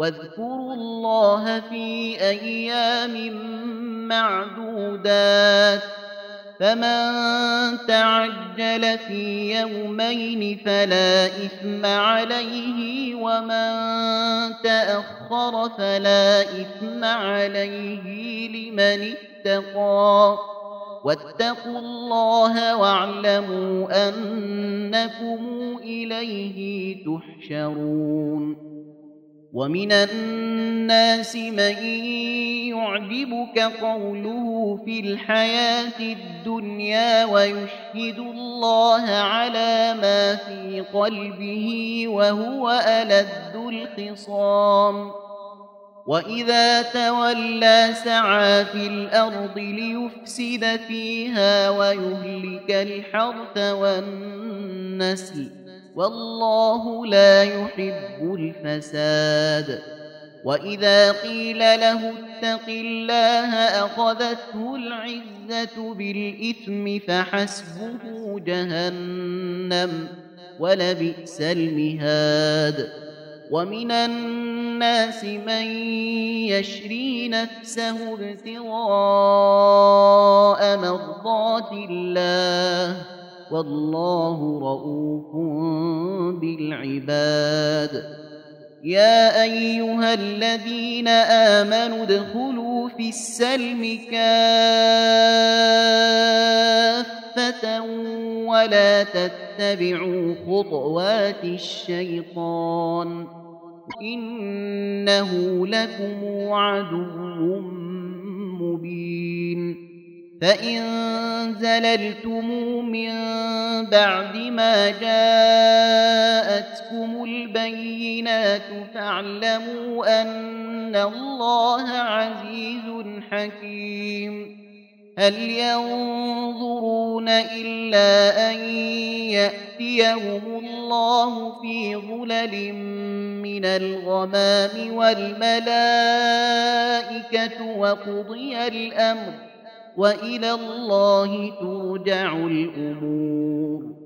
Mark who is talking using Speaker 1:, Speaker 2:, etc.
Speaker 1: واذكروا الله في أيام معدودات فمن تعجل في يومين فلا إثم عليه ومن تأخر فلا إثم عليه لمن اتقى واتقوا الله واعلموا أنكم إليه تحشرون ومن الناس من يعجبك قوله في الحياة الدنيا ويشهد الله على ما في قلبه وهو ألد الخصام وإذا تولى سعى في الأرض ليفسد فيها ويهلك الحرث والنسل والله لا يحب الفساد وإذا قيل له اتق الله أخذته العزة بالإثم فحسبه جهنم ولبئس المهاد ومن الناس من يشري نفسه ابتغاء مرضات الله والله رؤوف بالعباد يا أيها الذين آمنوا ادخلوا في السلم كافة ولا تتبعوا خطوات الشيطان إنه لكم عدو مبين فإن زللتم من بعد ما جاءتكم البينات فاعلموا أن الله عزيز حكيم هل ينظرون إلا أن يأتيهم الله في ظلل من الغمام والملائكة وقضي الأمر وإلى الله ترجع الأمور